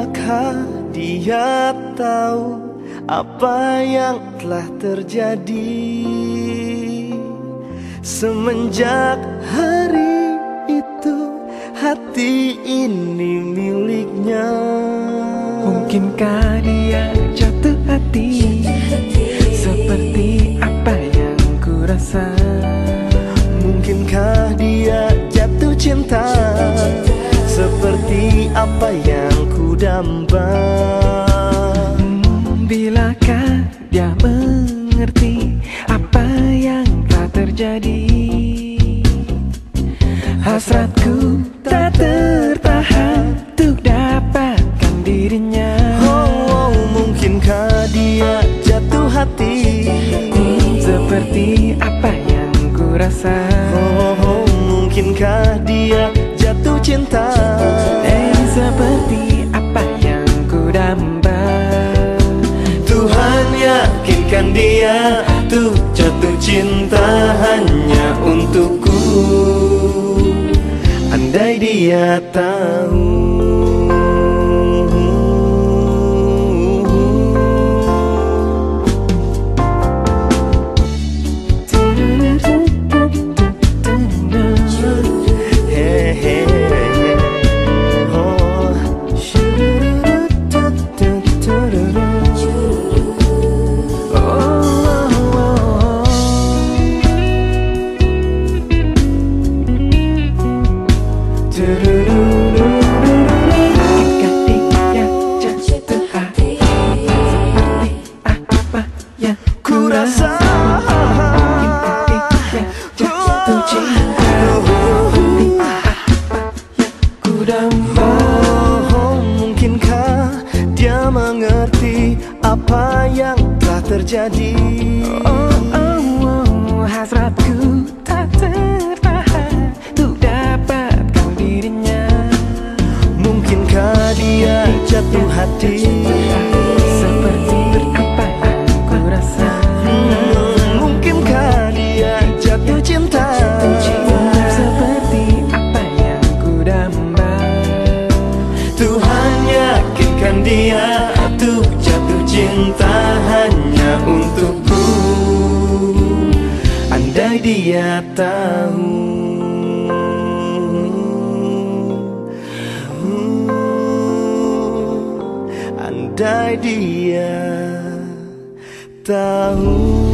Bilakah dia tahu apa yang telah terjadi semenjak hari itu hati ini miliknya? Mungkinkah dia jatuh hati seperti apa yang ku rasa? Mungkinkah dia jatuh cinta seperti apa yang ku damba? Bilakah dia mengerti apa yang telah terjadi? Hasratku tak tertahan untuk dapatkan dirinya. Mungkinkah dia jatuh hati seperti apa yang ku rasa? Mungkinkah dia jatuh cinta seperti apa yang ku damba? Tuhan yakinkan dia tuh jatuh cinta hanya untukku. Andai dia tahu. Mungkinkah dia mengerti apa yang telah terjadi? Hasratku tak tertahan untuk dapatkan dirinya. Mungkinkah dia jatuh hati seperti apa yang ku rasa? Mungkinkah dia jatuh cinta seperti apa yang ku damba? Tuhan yakinkan dia tuh jatuh cinta hanya untukku. Andai dia tahu. Andai dia tahu.